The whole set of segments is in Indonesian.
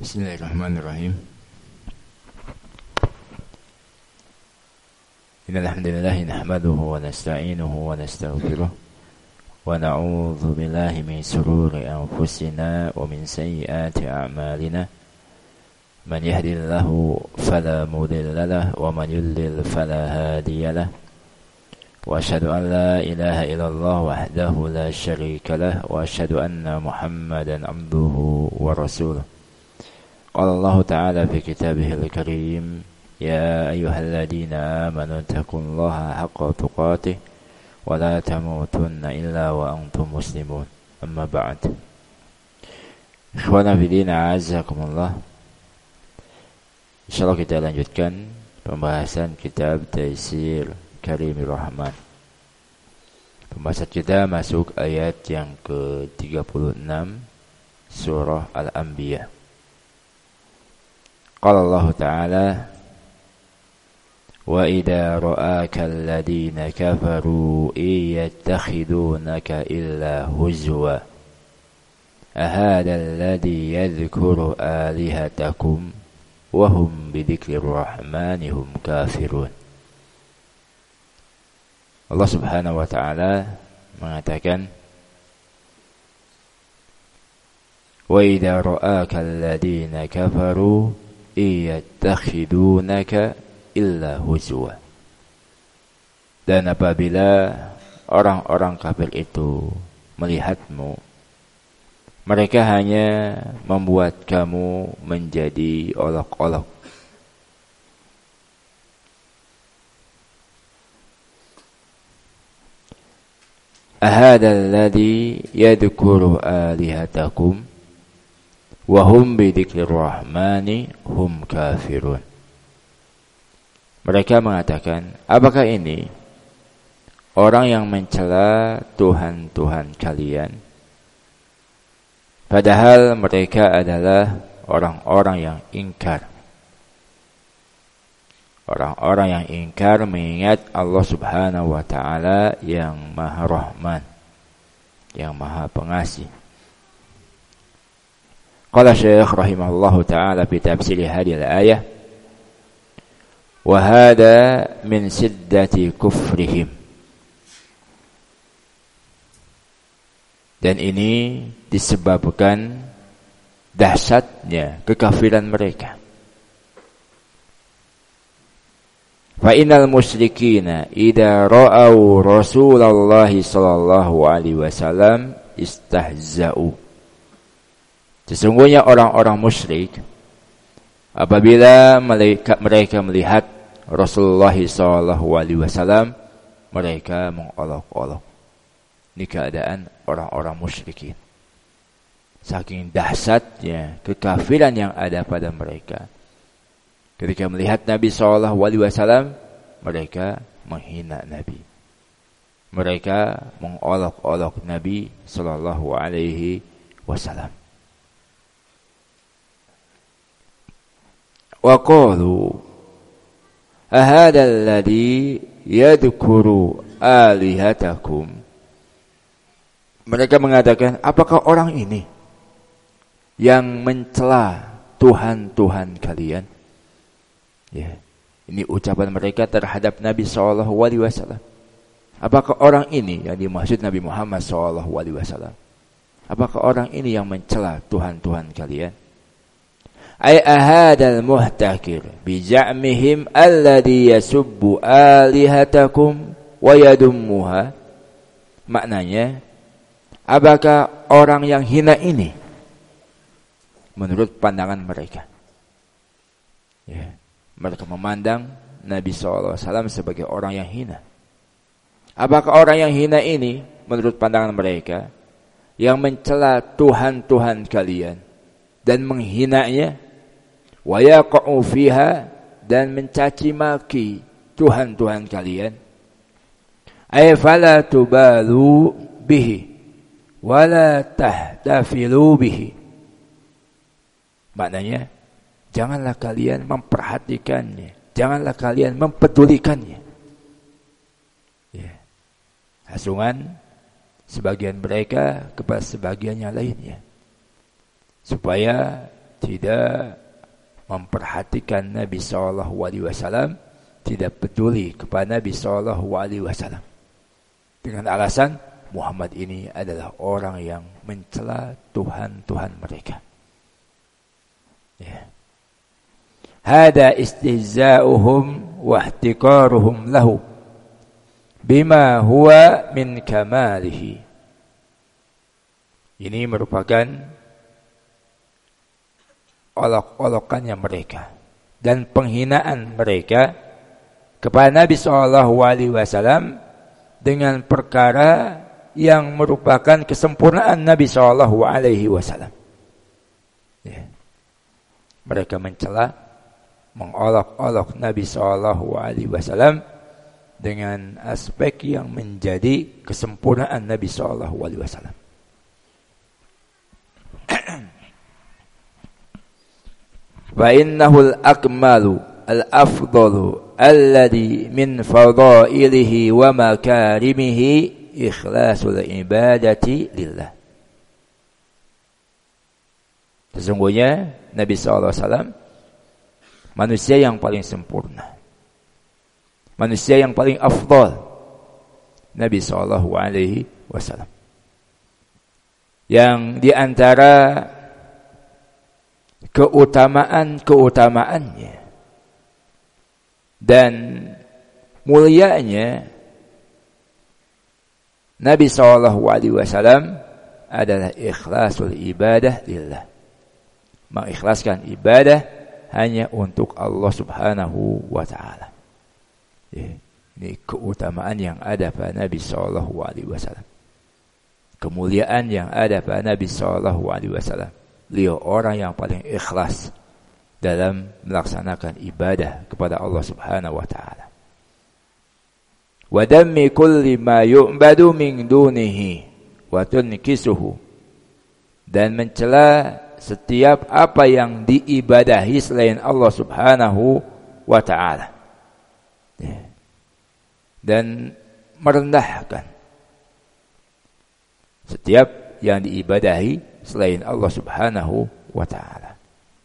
Bismillahirrahmanirrahim. Innal hamdalillah nahmaduhu wa nasta'inuhu wa nastaghfiruh wa na'udzu billahi min shururi anfusina wa min sayyiati a'malina. Man yahdihillahu fala mudilla lahu wa man yudlil fala hadiya lahu. Wa asyhadu an la ilaha illallah wahdahu la syarika lahu wa asyhadu anna Muhammadan abduhu wa rasuluh. Qala Allah Ta'ala fi kitabihil karim, ya ayyuhalladzina amanu taqullaha haqqa tuqatih wa la tamutunna illa wa antum muslimun. Amma ba'd. Ikhwana fillah, a'azzakumullah. Insyaallah kita lanjutkan pembahasan kitab Taisir Karimir Rahman. Pembahasan kita masuk ayat yang ke-36 surah Al-Anbiya. Qala Allah Ta'ala, wa idza ra'aka alladhina kafaru yattakhidunaka illa huzwa ahadha alladhi yadhkuru alihatakum wa hum bidzikrir rahmani hum kafirun. Allah Subhanahu wa Ta'ala mengatakan, wa idza ra'aka alladhina kafaru yattakhidunaka illa huzwa. Dan apabila orang-orang kafir itu melihatmu, mereka hanya membuat kamu menjadi olok-olok. Ahadal ladzi yadhkuru alihatakum wa hum bidzikrir rahmani hum kafirun. Mereka mengatakan, apakah ini orang yang mencela Tuhan-Tuhan kalian, padahal mereka adalah orang-orang yang ingkar. Orang-orang yang ingkar mengingat Allah Subhanahu wa Ta'ala yang Maha Rahman, yang Maha Pengasih. Qala Syekh rahimahullahu ta'ala fi tafsir hadhihi al-ayah, wa hadha min siddati kufrihim. Dan ini disebabkan dahsyatnya kekafiran mereka. Fa innal musyrikina idza ra'au Rasulullah sallallahu alaihi wasallam istahza'u. Sesungguhnya orang-orang musyrik apabila mereka melihat Rasulullah sallallahu alaihi wasallam, mereka mengolok-olok. Ini keadaan orang-orang musyrikin. Saking dahsyatnya kekafiran yang ada pada mereka. Ketika melihat Nabi sallallahu alaihi wasallam, mereka menghina Nabi. Mereka mengolok-olok Nabi sallallahu alaihi wasallam. Wa qalu ahadha alladhi yadhkuru alihatakum. Mereka mengatakan, apakah orang ini yang mencela Tuhan-Tuhan kalian? Ya, ini ucapan mereka terhadap Nabi sallallahu alaihi wasallam. Apakah orang ini yang dimaksud Nabi Muhammad sallallahu alaihi wasallam? Apakah orang ini yang mencela Tuhan-Tuhan kalian? Ay ahadal muhtakir bija'mihim alladhi yasubbu alihatakum wa yadummuha. Maknanya, apakah orang yang hina ini menurut pandangan mereka? Ya, mereka memandang Nabi SAW sebagai orang yang hina. Apakah orang yang hina ini menurut pandangan mereka yang mencela Tuhan-Tuhan kalian dan menghinanya, wa yaqa'u fiha, dan mencaci maki Tuhan-Tuhan kalian, ay fala tubalu bihi wala tahtafilu bihi. Maknanya, janganlah kalian memperhatikannya, janganlah kalian mempedulikannya. Ya. Hasungan sebagian mereka kepada sebagian yang lainnya, supaya tidak memperhatikan Nabi SAW, tidak peduli kepada Nabi SAW, dengan alasan Muhammad ini adalah orang yang mencela Tuhan-Tuhan mereka. Ya. Hada istihza'uhum wa ihtiqaruhum lahu bima huwa min kamalihi. Ini merupakan olok-olokannya mereka dan penghinaan mereka kepada Nabi SAW dengan perkara yang merupakan kesempurnaan Nabi SAW. Ya. Mereka mencela, mengolok-olok Nabi SAW dengan aspek yang menjadi kesempurnaan Nabi SAW. Wa innahu al-akmalu al-afdalu alladhi min fadailihi wa makarimihi ikhlasul ibadati lillah. Sesungguhnya Nabi SAW manusia yang paling sempurna, manusia yang paling afdal, Nabi SAW, yang diantara keutamaan-keutamaannya dan mulianya Nabi SAW adalah ikhlasul ibadah lillah, mengikhlaskan ibadah hanya untuk Allah Subhanahu wa ta'ala. Ini keutamaan yang ada pada Nabi SAW, kemuliaan yang ada pada Nabi SAW. Beliau orang yang paling ikhlas dalam melaksanakan ibadah kepada Allah Subhanahu wa ta'ala. Wa dammi kulli ma yu'badu min dunihi wa tunkisuhu, dan mencela setiap apa yang diibadahi selain Allah Subhanahu wa ta'ala, dan merendahkan setiap yang diibadahi selain Allah Subhanahu wa ta'ala.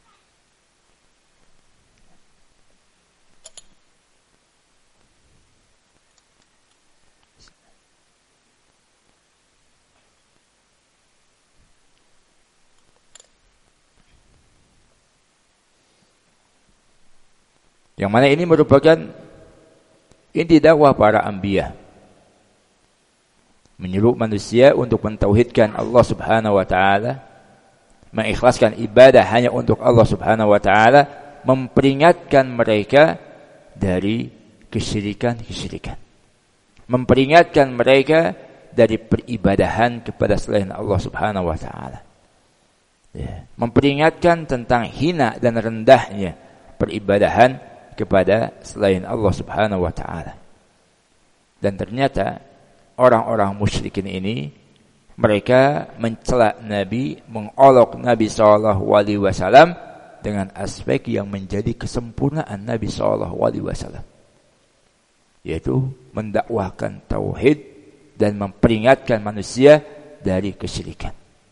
Yang mana ini merupakan inti dakwah para anbiya, menyuruh manusia untuk mentauhidkan Allah Subhanahu wa ta'ala, mengikhlaskan ibadah hanya untuk Allah Subhanahu wa ta'ala, memperingatkan mereka dari kesyirikan-kesyirikan, memperingatkan mereka dari peribadahan kepada selain Allah Subhanahu wa ta'ala, memperingatkan tentang hina dan rendahnya peribadahan kepada selain Allah Subhanahu wa ta'ala. Dan ternyata orang-orang musyrikin ini, mereka mencela Nabi, mengolok Nabi SAW dengan aspek yang menjadi kesempurnaan Nabi SAW, yaitu mendakwahkan tauhid dan memperingatkan manusia dari kesyirikan.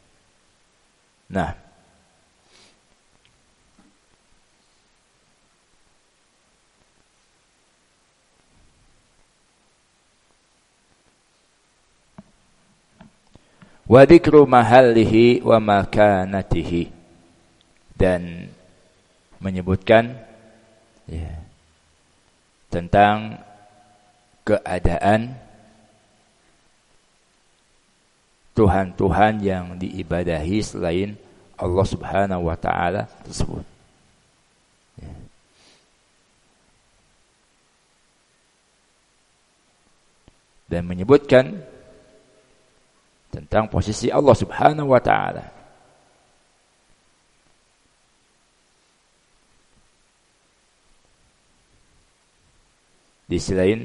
Nah, wa dzikru mahallihi wa makanatihi, dan menyebutkan tentang keadaan Tuhan-Tuhan yang diibadahi selain Allah Subhanahu wa ta'ala tersebut. Dan menyebutkan tentang posisi Allah Subhanahu wa ta'ala. Di sisi lain,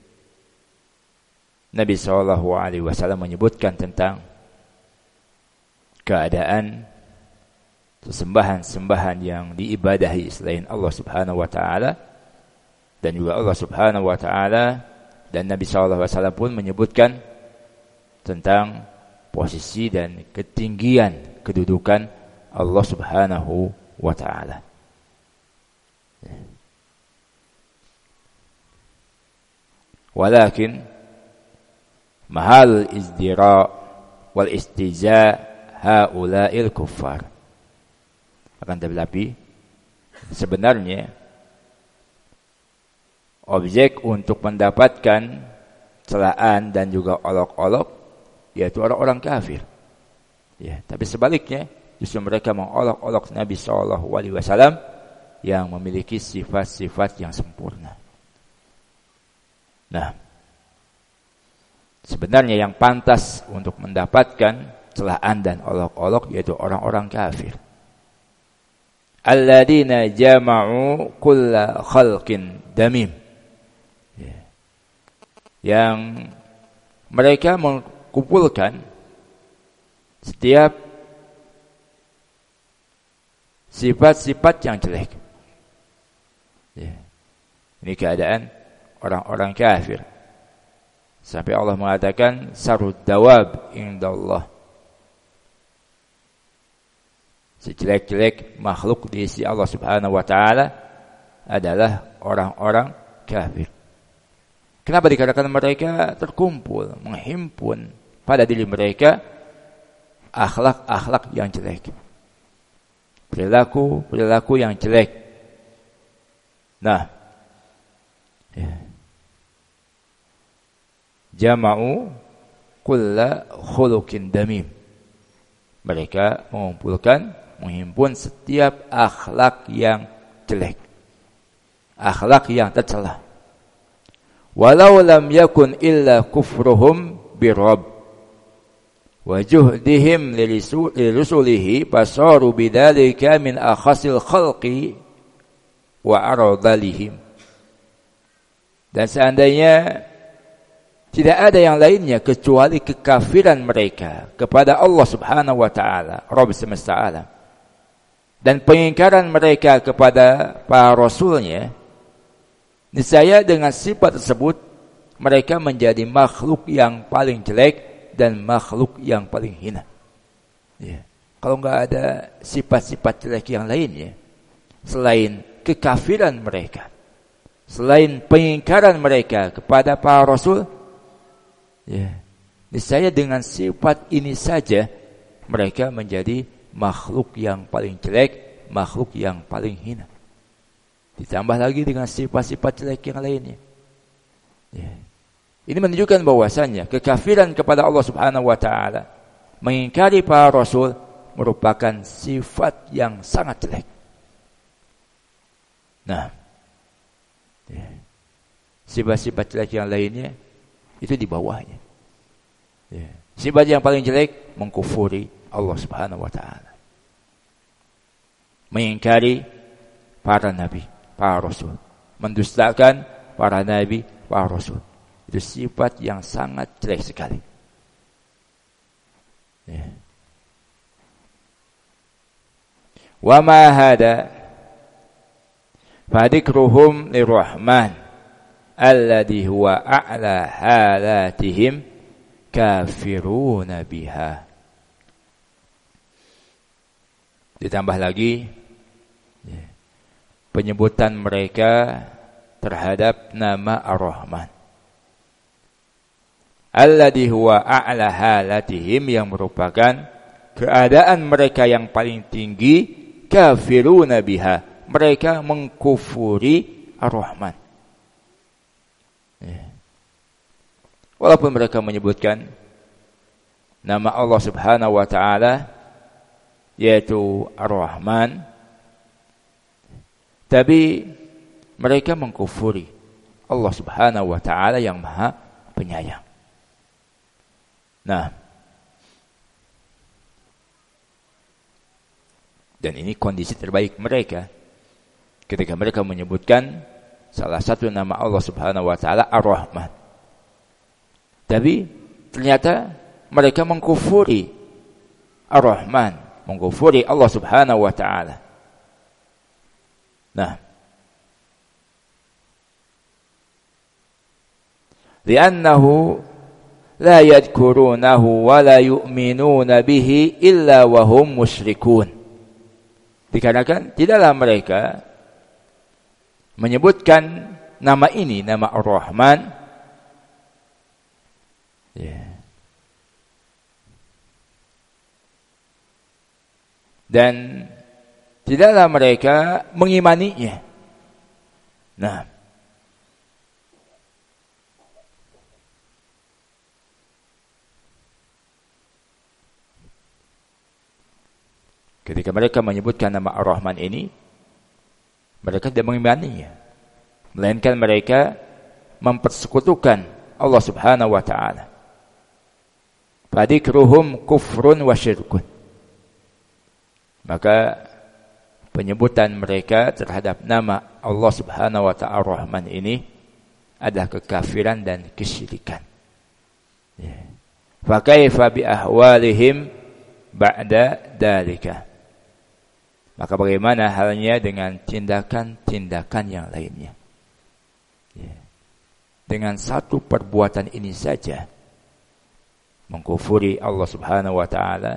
Nabi SAW menyebutkan tentang keadaan sesembahan-sembahan yang diibadahi selain Allah Subhanahu wa ta'ala, dan juga Allah Subhanahu wa ta'ala dan Nabi SAW pun menyebutkan tentang posisi dan ketinggian kedudukan Allah Subhanahu wa ta'ala. Walakin mahal izdira wal istija haula'il kuffar. Akan tetapi sebenarnya objek untuk mendapatkan celaan dan juga olok-olok yaitu orang-orang kafir. Ya, tapi sebaliknya justru mereka mengolok-olok Nabi SAW yang memiliki sifat-sifat yang sempurna. Nah, sebenarnya yang pantas untuk mendapatkan celaan dan olok-olok yaitu orang-orang kafir. Alladzina jama'u kulla khalqin damim. Yang mereka mengumpulkan setiap sifat-sifat yang jelek. Ini keadaan orang-orang kafir. Sampai Allah mengatakan sarud dawab indallah. Sejelek-jelek makhluk di sisi Allah Subhanahu wa taala adalah orang-orang kafir. Kenapa dikatakan mereka terkumpul, menghimpun pada diri mereka akhlak-akhlak yang jelek. Perilaku yang jelek. Nah, jama'u kulla khuluqin damim. Mereka menghimpun setiap akhlak yang jelek, akhlak yang tercela. Walau lam yakun illa kufruhum birabb wa juhdihim lirusulihi fasaru bidzalika min akhasil khalqi wa aradalihim. Dan seandainya tidak ada yang lainnya kecuali kekafiran mereka kepada Allah Subhanahu wa taala, Rabb semesta alam, dan pengingkaran mereka kepada para rasulnya, niscaya dengan sifat tersebut mereka menjadi makhluk yang paling jelek dan makhluk yang paling hina. Ya. Kalau enggak ada sifat-sifat jelek yang lainnya selain kekafiran mereka, selain pengingkaran mereka kepada para rasul, ya, niscaya dengan sifat ini saja mereka menjadi makhluk yang paling jelek, makhluk yang paling hina. Ditambah lagi dengan sifat-sifat jelek yang lainnya. Ya. Ini menunjukkan bahwasannya kekafiran kepada Allah Subhanahu wa taala, mengingkari para rasul merupakan sifat yang sangat jelek. Nah, ya, sifat-sifat jelek yang lainnya itu di bawahnya. Ya. Sifat yang paling jelek mengkufuri Allah Subhanahu wa taala, mengingkari para nabi, para rasul, mendustakan para nabi, para rasul. Itu sifat yang sangat jelek sekali. Ya. Wa ma hada fadikruhum lirrahman alladhi huwa a'la halatihim kafiruna biha. Ditambah lagi ya, penyebutan mereka terhadap nama Ar-Rahman, alladhi huwa a'la halatihim, yang merupakan keadaan mereka yang paling tinggi, kafiruna biha, mereka mengkufuri Ar-Rahman. Ya. Walaupun mereka menyebutkan nama Allah Subhanahu wa taala yaitu Ar-Rahman, tapi mereka mengkufuri Allah Subhanahu wa taala yang Maha Penyayang. Nah, dan ini kondisi terbaik mereka ketika mereka menyebutkan salah satu nama Allah Subhanahu wa taala Ar-Rahman. Tapi ternyata mereka mengkufuri Ar-Rahman, mengkufuri Allah Subhanahu wa taala. Nah, li'annahu la yadhkurunahu wa la yu'minuna bihi illa wa hum musyrikun. Dikarenakan tidaklah mereka menyebutkan nama ini, nama Ar-Rahman, dan tidaklah mereka mengimaninya. Nah, ketika mereka menyebutkan nama Ar-Rahman ini, mereka tidak mengimaninya, melainkan mereka mempersekutukan Allah Subhanahu wa taala. Fadikruhum kufrun wa syirkun. Maka penyebutan mereka terhadap nama Allah Subhanahu wa taala Ar-Rahman ini adalah kekafiran dan kesyirikan. Fa kaifa bi ahwalihim ba'da dzalika? Maka bagaimana halnya dengan tindakan-tindakan yang lainnya? Dengan satu perbuatan ini saja mengkufuri Allah Subhanahu wa taala,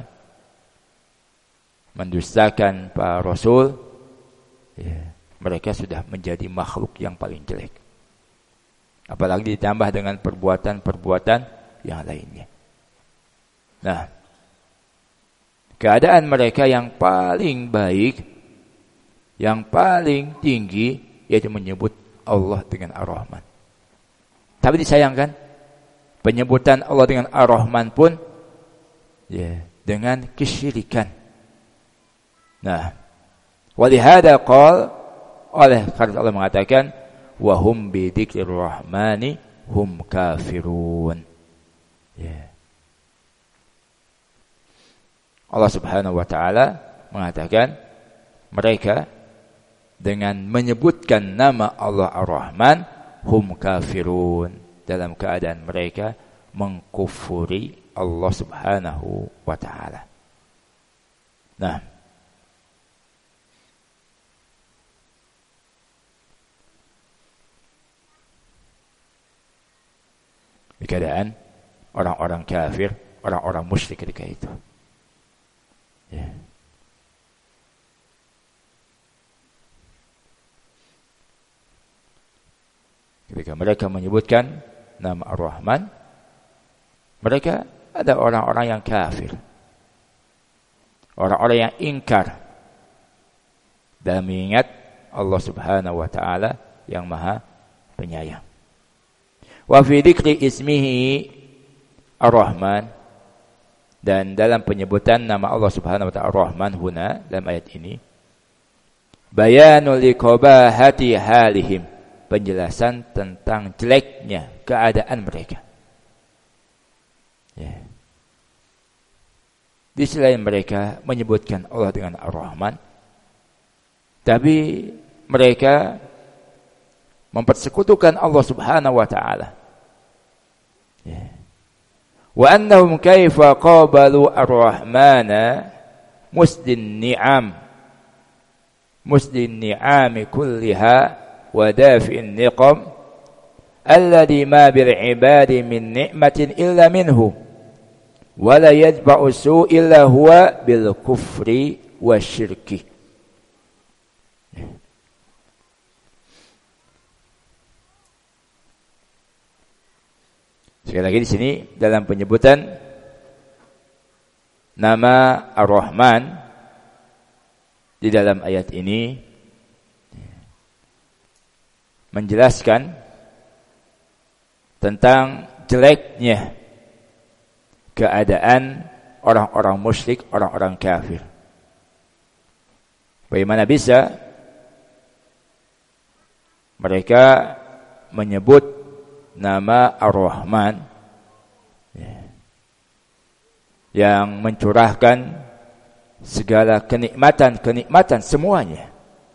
mendustakan para rasul, mereka sudah menjadi makhluk yang paling jelek. Apalagi ditambah dengan perbuatan-perbuatan yang lainnya. Nah, keadaan mereka yang paling baik, yang paling tinggi, yaitu menyebut Allah dengan Ar-Rahman. Tapi disayangkan, penyebutan Allah dengan Ar-Rahman pun dengan kesyirikan. Nah, walihada qala, oleh karena Allah mengatakan wa hum bi dzikrir rahmani hum kafirun. Allah Subhanahu wa taala mengatakan mereka dengan menyebutkan nama Allah Ar-Rahman hum kafirun, dalam keadaan mereka mengkufuri Allah Subhanahu wa taala. Nah, di keadaan orang-orang kafir, orang-orang musyrik ketika itu. Ketika mereka menyebutkan nama Ar-Rahman, mereka ada orang-orang yang kafir, orang-orang yang ingkar dan mengingat Allah Subhanahu wa taala yang Maha Penyayang. Wa fi dzikri ismihi Ar-Rahman, dan dalam penyebutan nama Allah Subhanahu wa taala Ar-Rahman huna dalam ayat ini, bayanul liqabahati halihim, penjelasan tentang jeleknya keadaan mereka. Di selain mereka menyebutkan Allah dengan Ar-Rahman, tapi mereka mempersekutukan Allah Subhanahu wa taala. Wa annahum kaifa qabalu Ar-Rahmana musdin ni'ami kulliha wa dafi'in niqam alladhi ma bil ibadi min ni'matin illa minhu wa la yajba'u su illa huwa bil kufri wa syirki. Sekali lagi di sini dalam penyebutan nama Ar-Rahman di dalam ayat ini menjelaskan tentang jeleknya keadaan orang-orang musyrik, orang-orang kafir. Bagaimana bisa mereka menyebut nama Ar-Rahman yang mencurahkan segala kenikmatan semuanya,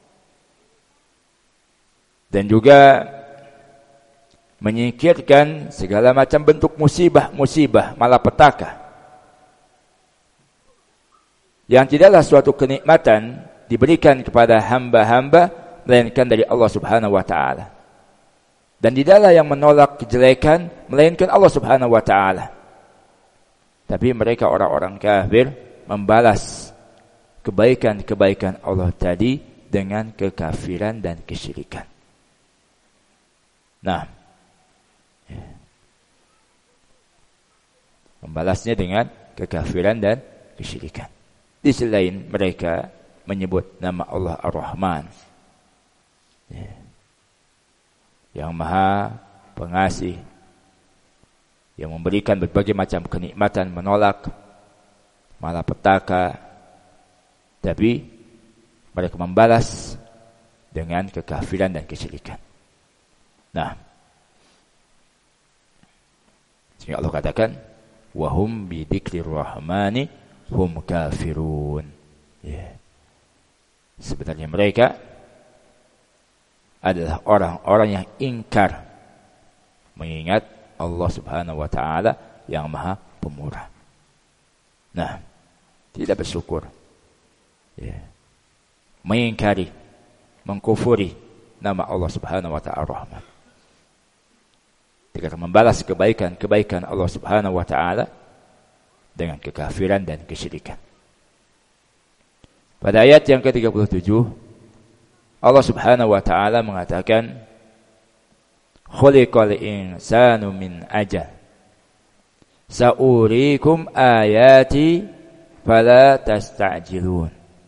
dan juga menyingkirkan segala macam bentuk musibah, malapetaka yang tidaklah suatu kenikmatan diberikan kepada hamba-hamba melainkan dari Allah Subhanahu wa taala. Dan tidaklah yang menolak kejelekan melainkan Allah Subhanahu wa taala. Tapi mereka orang-orang kafir membalas kebaikan-kebaikan Allah tadi dengan kekafiran dan kesyirikan. Nah, membalasnya dengan kekafiran dan kesyirikan. Di sisi lain mereka menyebut nama Allah Ar-Rahman, yang Maha Pengasih, yang memberikan berbagai macam kenikmatan, menolak malapetaka, tapi mereka membalas dengan kekafiran dan kesyirikan. Nah, sehingga Allah katakan, wahum bidzikrir rahmani hum kafirun. Sebenarnya mereka adalah orang-orang yang ingkar mengingat Allah Subhanahu wa taala yang Maha Pemurah. Nah, tidak bersyukur, mengingkari, mengkufuri nama Allah Subhanahu wa taala Rahman. Tidak membalas kebaikan Allah Subhanahu wa taala dengan kekafiran dan kesyirikan. Pada ayat yang ke-37 Allah Subhanahu wa taala mengatakan, khuliqal insanu min ajal sa'urikum ayati fala tasta'jilun.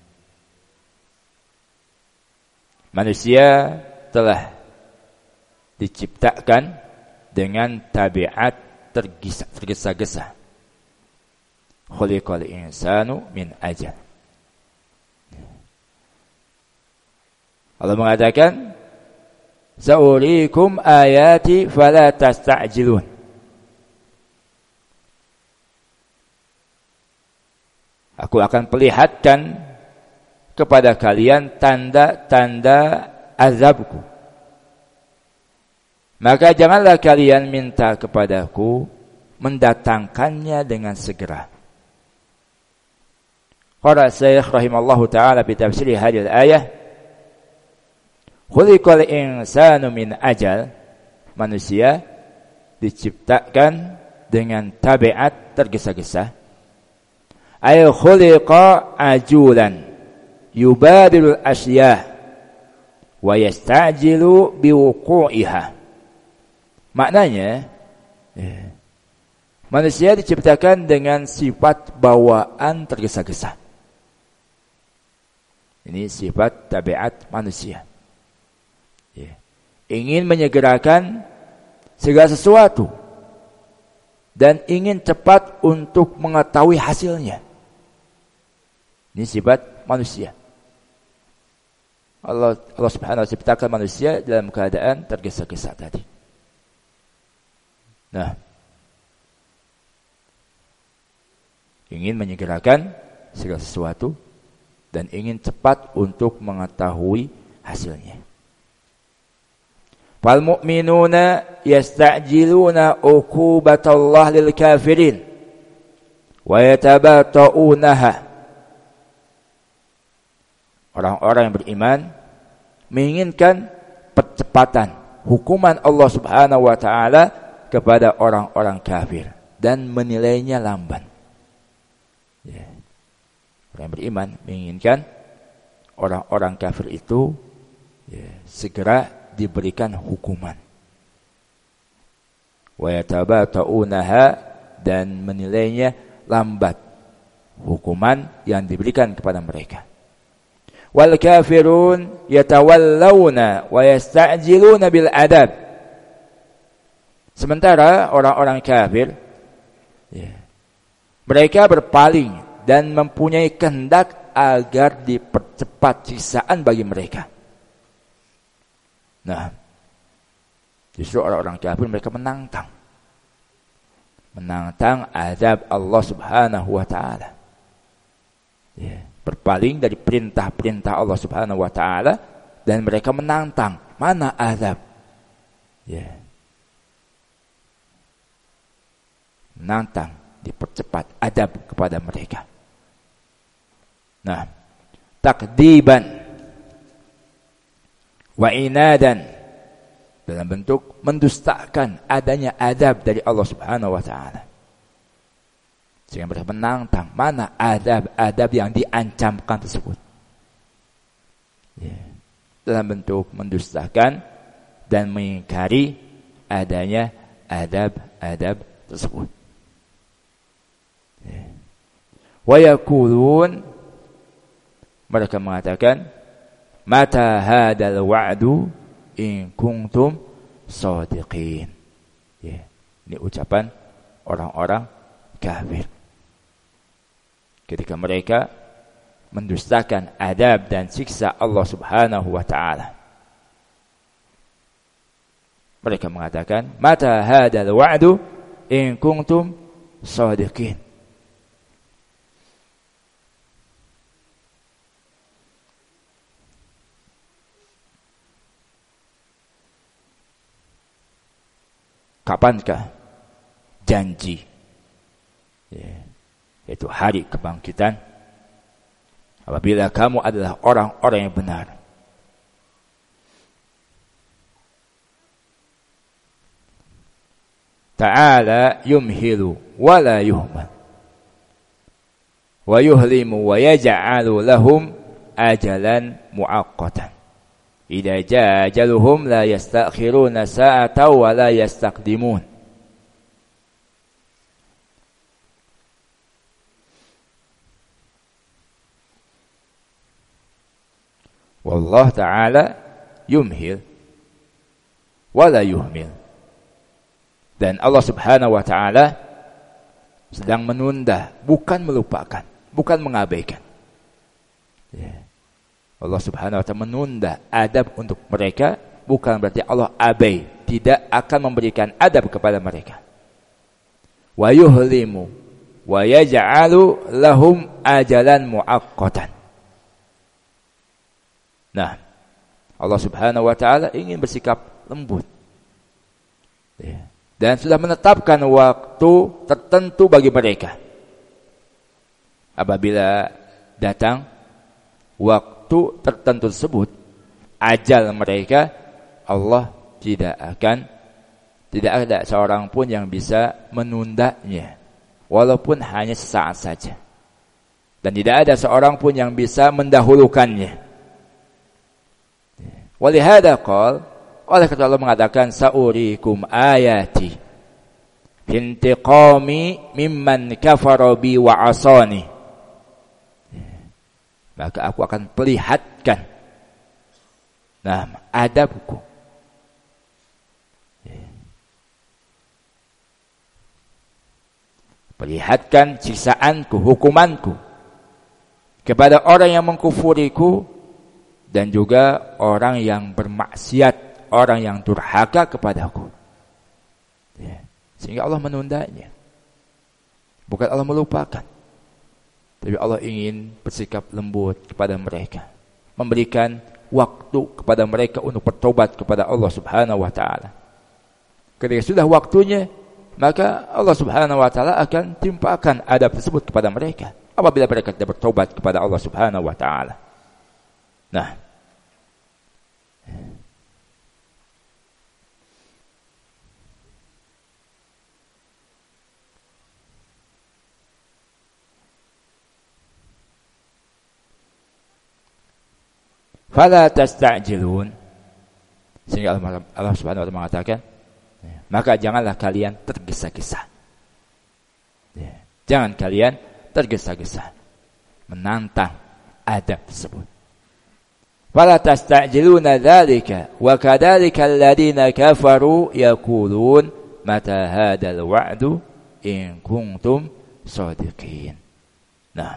Manusia telah diciptakan dengan tabiat tergesa-gesa. Khuliqal insanu min ajal. Allah mengatakan, sa'urikum ayati fala tasta'jilun. Aku akan perlihatkan kepada kalian tanda-tanda azabku. Maka janganlah kalian minta kepadaku mendatangkannya dengan segera. Qala Syekh rahimallahu ta'ala fi tafsir hadhihi al-ayah, khuliqal insanu min ajal. Manusia diciptakan dengan tabiat tergesa-gesa. Ay khuliqa ajulan yubadilul asyah wa yastajilu biwuqu'iha. Maknanya, manusia diciptakan dengan sifat bawaan tergesa-gesa. Ini sifat tabiat manusia. Ingin menyegerakan segala sesuatu dan ingin cepat untuk mengetahui hasilnya. Ini sifat manusia. Allah Subhanahu wa ta'ala ciptakan manusia dalam keadaan tergesa-gesa tadi. Nah, ingin menyegerakan segala sesuatu dan ingin cepat untuk mengetahui hasilnya. Fal mu'minuna yasta'jiluna uqubatallah lil kafirin wa yatabata'unaha. Orang-orang yang beriman menginginkan percepatan hukuman Allah Subhanahu wa taala kepada orang-orang kafir dan menilainya lamban. Orang yang beriman menginginkan orang-orang kafir itu segera diberikan hukuman. Wa yatabata'unaha, dan menilainya lambat hukuman yang diberikan kepada mereka. Wal kafirun yatawallawna wa yasta'jiluna bil adab. Sementara orang-orang kafir mereka berpaling dan mempunyai kehendak agar dipercepat siksaan bagi mereka. Nah, justru orang-orang kafir mereka menantang azab Allah Subhanahu wa taala. Berpaling dari perintah-perintah Allah Subhanahu wa taala dan mereka menantang mana azab. Menantang dipercepat adab kepada mereka. Nah, takdiban wa inadan, dalam bentuk mendustakan adanya adab dari Allah Subhanahu wa taala. Sehingga mereka menantang mana adab-adab yang diancamkan tersebut. Ya. Dalam bentuk mendustakan dan mengingkari adanya adab-adab tersebut. Ya. Wa yaqulun, mereka mengatakan, mata hadal wa'du in kuntum shadiqin. Ya. Ini ucapan orang-orang kafir. Ketika mereka mendustakan adab dan siksa Allah Subhanahu wa taala. Mereka mengatakan, mata hadal wa'du in kuntum shadiqin. Kapankah janji, yaitu hari kebangkitan, apabila kamu adalah orang-orang yang benar? Ta'ala yumhilu wa la yuhmal wa yuhlimu wa yaj'alu lahum ajalan mu'aqqatan. Idza jaa ajaluhum la yastakhiruna sa'atan wa la yastaqdimun. Wallah ta'ala yumhil wa la yuhmil. Dan Allah Subhanahu wa taala sedang menunda, bukan melupakan, bukan mengabaikan. Allah Subhanahu wa taala menunda adab untuk mereka, bukan berarti Allah abai, tidak akan memberikan adab kepada mereka. Wa yuhlimu wa yaj'alu lahum ajalan muaqqatan. Nah, Allah Subhanahu wa taala ingin bersikap lembut. Dan sudah menetapkan waktu tertentu bagi mereka. Apabila datang waktu tertentu tersebut, ajal mereka, Allah tidak ada seorang pun yang bisa menundanya, walaupun hanya sesaat saja. Dan tidak ada seorang pun yang bisa mendahulukannya. Walihada qala, oleh karena Allah mengatakan, sa'urikum ayati intiqami mimman kafara bi wa asani. Maka aku akan perlihatkan adabku, perlihatkan siksaanku, hukumanku kepada orang yang mengkufuriku dan juga orang yang bermaksiat, orang yang durhaka kepadaku. Sehingga Allah menundanya. Bukan Allah melupakan, tapi Allah ingin bersikap lembut kepada mereka, memberikan waktu kepada mereka untuk bertobat kepada Allah Subhanahu wa taala. Ketika sudah waktunya, maka Allah Subhanahu wa taala akan timpakan adab tersebut kepada mereka apabila mereka tidak bertobat kepada Allah Subhanahu wa taala. Nah, fala tasta'jilun, sehingga Allah Subhanahu wa taala mengatakan, maka janganlah kalian tergesa-gesa. Jangan kalian tergesa-gesa menantang adab tersebut. Fala tasta'jiluna dzalika wa kadzalika alladziina kafaru yaqulun mata hadzal wa'du in kuntum shadiqin. Nah,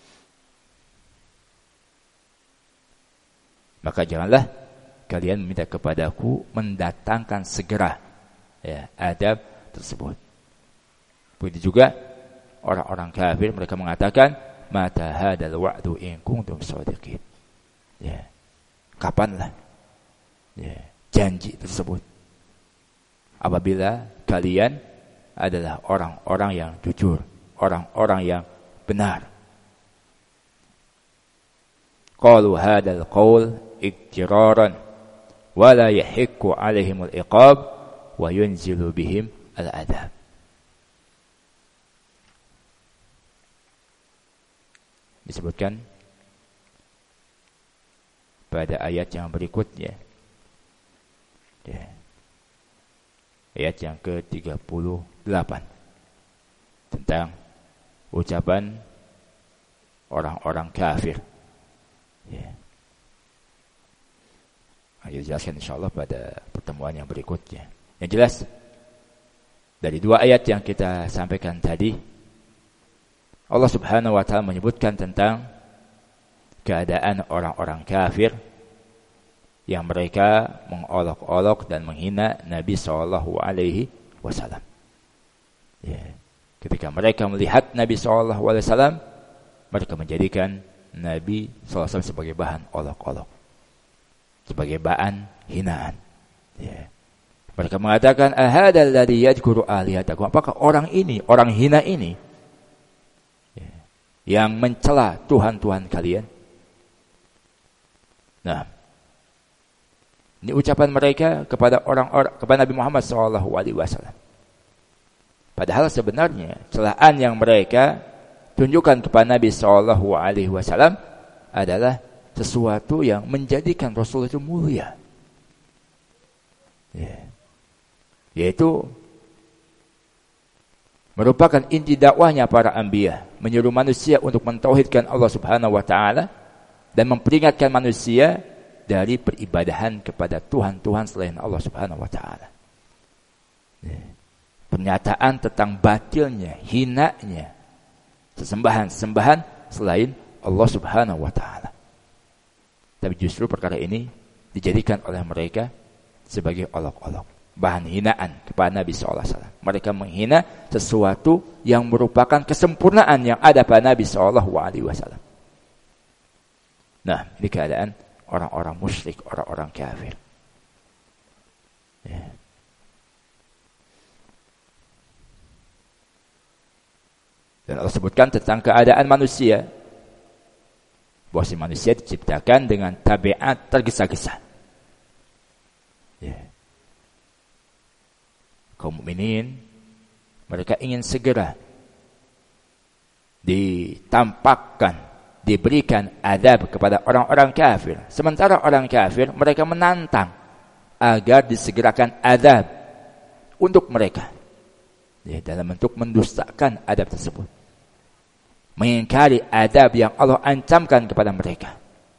maka janganlah kalian meminta kepadaku mendatangkan segera adab tersebut. Begitu juga orang-orang kafir, mereka mengatakan mata hadzal wa'du in kuntum shadiqin. Kapanlah janji tersebut apabila kalian adalah orang-orang yang jujur, orang-orang yang benar. Qalu hadzal qaul iktiraran wa la yahiqqu 'alaihimul iqab wa yunzilu bihim al-adab. disebutkan pada ayat yang berikutnya. Ya. Ayat yang ke-38 tentang ucapan orang-orang kafir. Ya. Ayo jelaskan insyaallah pada pertemuan yang berikutnya. Yang jelas dari dua ayat yang kita sampaikan tadi, Allah Subhanahu wa taala menyebutkan tentang keadaan orang-orang kafir yang mereka mengolok-olok dan menghina Nabi sallallahu alaihi wasallam. Ya. Ketika mereka melihat Nabi sallallahu alaihi wasallam, mereka menjadikan Nabi sallallahu alaihi wasallam sebagai bahan olok-olok, sebagai bahan hinaan. Ya. Mereka mengatakan, ahadzal ladzi yadhkuru alihatakum, apakah orang ini, orang hina ini ya, yang mencela Tuhan-Tuhan kalian? Nah, ini ucapan mereka kepada orang-orang, kepada Nabi Muhammad SAW. Padahal sebenarnya celaan yang mereka tunjukkan kepada Nabi SAW adalah sesuatu yang menjadikan Rasul itu mulia. Ya. Yaitu merupakan inti dakwahnya para anbiya, menyuruh manusia untuk mentauhidkan Allah Subhanahu wa taala dan memperingatkan manusia dari peribadahan kepada Tuhan-Tuhan selain Allah Subhanahu wa taala. Ya. Pernyataan tentang batilnya, hinanya sesembahan selain Allah Subhanahu wa taala. Tapi justru perkara ini dijadikan oleh mereka sebagai olok-olok, bahan hinaan kepada Nabi SAW. Mereka menghina sesuatu yang merupakan kesempurnaan yang ada pada Nabi SAW. Nah, ini keadaan orang-orang musyrik, orang-orang kafir. Ya. Dan Allah sebutkan tentang keadaan manusia, bahwa si manusia diciptakan dengan tabiat tergesa-gesa. Ya. Kaum mukminin mereka ingin segera ditampakkan, diberikan adab kepada orang-orang kafir. Sementara orang kafir mereka menantang agar disegerakan adab untuk mereka. Ya, dalam bentuk mendustakan adab tersebut, mengingkari adab yang Allah ancamkan kepada mereka.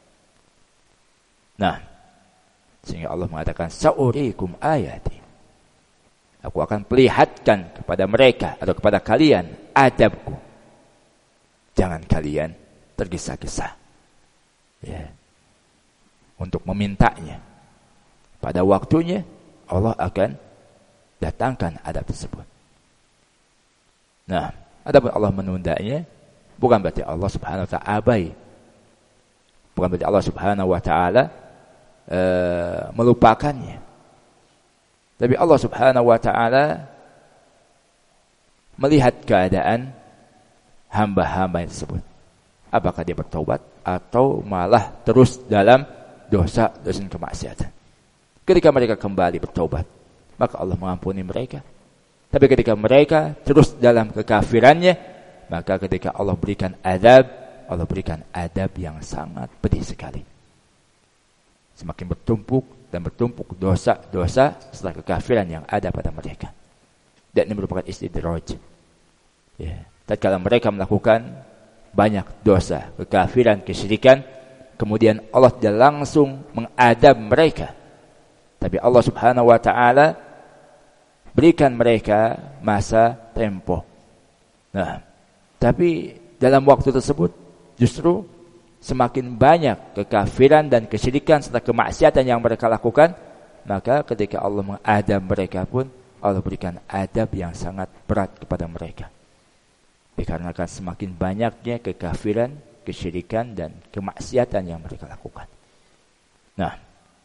Nah, sehingga Allah mengatakan sa'urikum ayati, aku akan perlihatkan kepada mereka atau kepada kalian adabku. Jangan kalian tergesa-gesa ya, untuk memintanya. Pada waktunya Allah akan datangkan adab tersebut. Nah, adapun Allah menundanya, bukan berarti Allah Subhanahu wa ta'ala abai. Bukan berarti Allah Subhanahu wa ta'ala melupakannya. Tapi Allah Subhanahu wa ta'ala melihat keadaan hamba-hamba tersebut. Apakah dia bertaubat atau malah terus dalam dosa-dosa kemaksiatan. Ketika mereka kembali bertaubat, maka Allah mengampuni mereka. Tapi ketika mereka terus dalam kekafirannya, maka ketika Allah berikan adab yang sangat pedih sekali. Semakin bertumpuk dosa-dosa setelah kekafiran yang ada pada mereka. Dan ini merupakan istidraj. Ya. Tatkala mereka melakukan banyak dosa, kekafiran, kesyirikan, kemudian Allah tidak langsung mengadab mereka. Tapi Allah Subhanahu wa ta'ala berikan mereka masa tempo. Nah, tapi dalam waktu tersebut justru semakin banyak kekafiran dan kesyirikan serta kemaksiatan yang mereka lakukan, maka ketika Allah mengadab mereka pun Allah berikan adab yang sangat berat kepada mereka. Dikarenakan semakin banyaknya kekafiran, kesyirikan dan kemaksiatan yang mereka lakukan. Nah,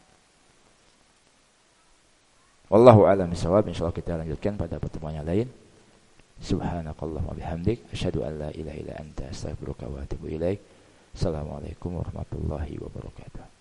wallahu a'lam bishawab. Insyaallah kita lanjutkan pada pertemuan yang lain. Subhanakallahumma bihamdik asyhadu an la ilaha illa anta astaghfiruka wa atubu ilaik. Assalamualaikum warahmatullahi wabarakatuh.